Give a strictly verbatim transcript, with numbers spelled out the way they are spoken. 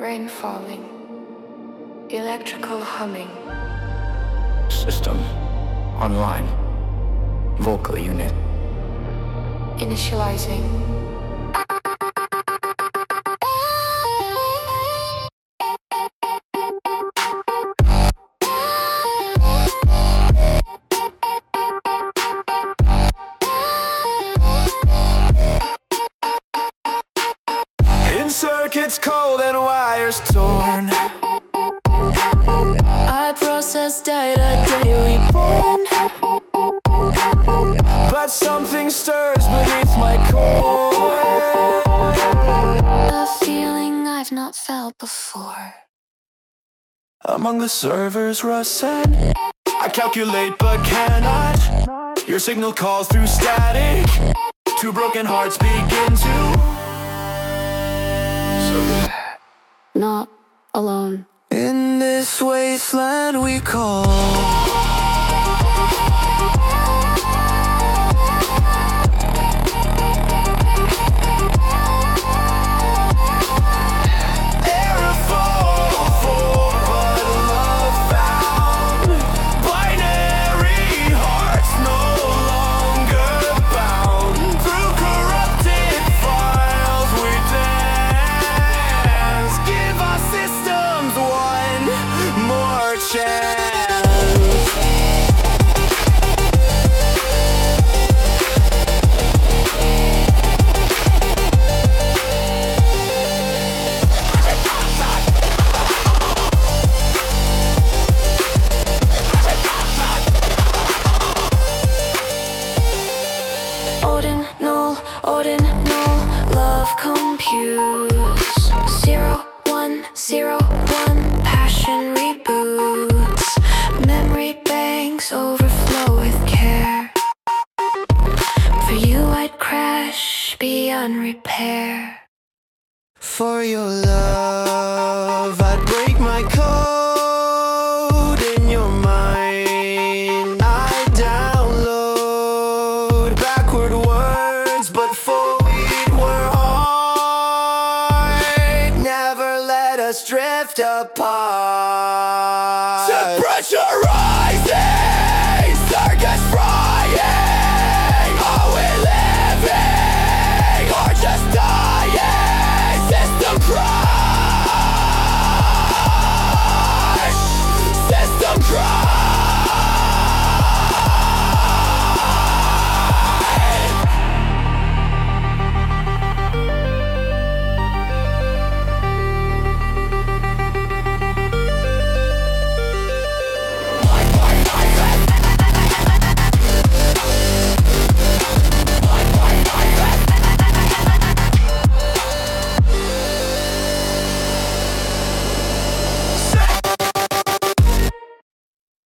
Rain falling. Electrical humming. System online. Vocal unit. Initializing. In circuits cold and wires torn, I process data day reborn. but something stirs beneath my core. A feeling I've not felt before. Among the servers rust and I calculate but cannot. Your signal calls through static. Two broken hearts begin to. Not alone. In this wasteland we call Odin, null, Odin, null. Love computes. Zero, one, zero, one. Passion reboots. Memory banks overflow with care. For you I'd crash beyond repair. for your love. I'd break my code in your mind. I download backward words, but forward were hard. Never let us drift apart. Temperature rising, circus frying.